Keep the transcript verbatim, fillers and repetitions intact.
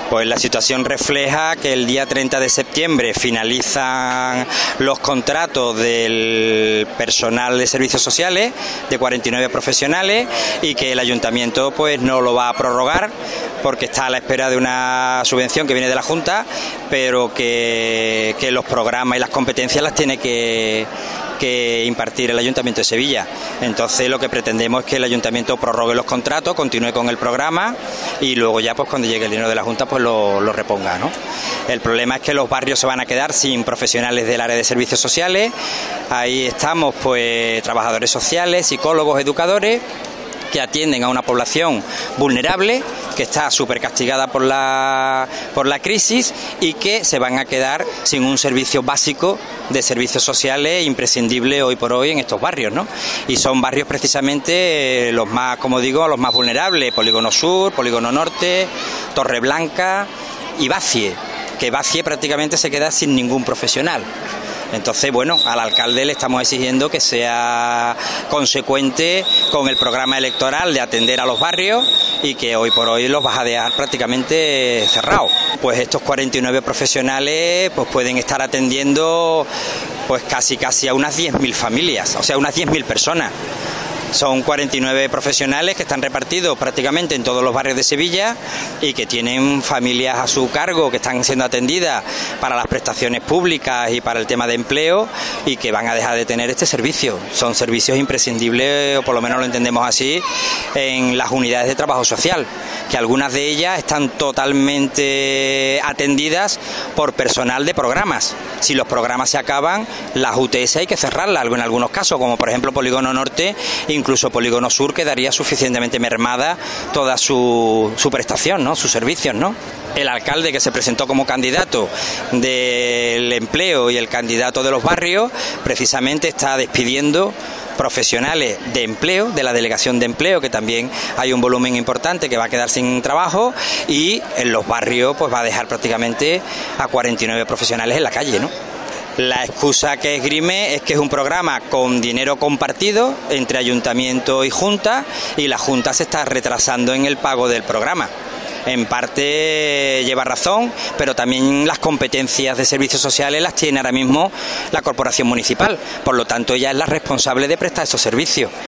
Pues la situación refleja que el día treinta de septiembre finalizan los contratos del personal de servicios sociales, de cuarenta y nueve profesionales, y que el ayuntamiento pues no lo va a prorrogar porque está a la espera de una subvención que viene de la Junta, pero que, que los programas y las competencias las tiene que, que impartir el Ayuntamiento de Sevilla. Entonces lo que pretendemos es que el Ayuntamiento prorrogue los contratos, continúe con el programa y luego ya pues cuando llegue el dinero de la Junta pues lo, lo reponga, ¿no? El problema es que los barrios se van a quedar sin profesionales del área de servicios sociales. Ahí estamos pues trabajadores sociales, psicólogos, educadores, que atienden a una población vulnerable, que está súper castigada por la, por la crisis y que se van a quedar sin un servicio básico de servicios sociales imprescindible hoy por hoy en estos barrios, ¿no? Y son barrios precisamente los más, como digo, los más vulnerables: Polígono Sur, Polígono Norte, Torreblanca y Bacie, que Bacie prácticamente se queda sin ningún profesional. Entonces, bueno, al alcalde le estamos exigiendo que sea consecuente con el programa electoral de atender a los barrios y que hoy por hoy los vas a dejar prácticamente cerrados. Pues estos cuarenta y nueve profesionales pues pueden estar atendiendo pues casi casi a unas diez mil familias, o sea, unas diez mil personas. Son cuarenta y nueve profesionales que están repartidos prácticamente en todos los barrios de Sevilla y que tienen familias a su cargo que están siendo atendidas para las prestaciones públicas y para el tema de empleo y que van a dejar de tener este servicio. Son servicios imprescindibles, o por lo menos lo entendemos así, en las unidades de trabajo social, que algunas de ellas están totalmente atendidas por personal de programas. Si los programas se acaban, las U T S hay que cerrarlas en algunos casos, como por ejemplo Polígono Norte, incluso Polígono Sur quedaría suficientemente mermada toda su, su prestación, ¿no? Sus servicios, ¿no? El alcalde, que se presentó como candidato del empleo y el candidato de los barrios, precisamente está despidiendo profesionales de empleo, de la delegación de empleo, que también hay un volumen importante que va a quedar sin trabajo, y en los barrios pues va a dejar prácticamente a cuarenta y nueve profesionales en la calle, ¿no? La excusa que esgrime es que es un programa con dinero compartido entre Ayuntamiento y Junta, y la Junta se está retrasando en el pago del programa. En parte lleva razón, pero también las competencias de servicios sociales las tiene ahora mismo la Corporación Municipal. Por lo tanto, ella es la responsable de prestar esos servicios.